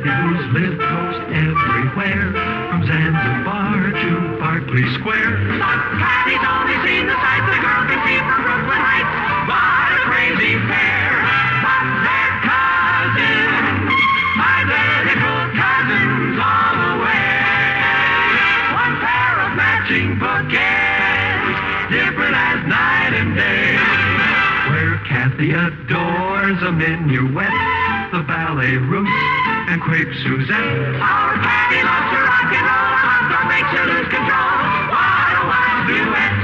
who's lived most everywhere, from Zanzibar to Berkeley Square. But Patty's only seen the sights the girl can see from Brooklyn Heights. What a crazy pair! But they're cousins, identical cousins all the way. One pair of matching bookends, different as night and day. Where Kathy adores a minuet, the ballet Russe and Crepe Suzette. Our Patty loves to rock and roll, a hot dog makes her lose control. What a wild duet!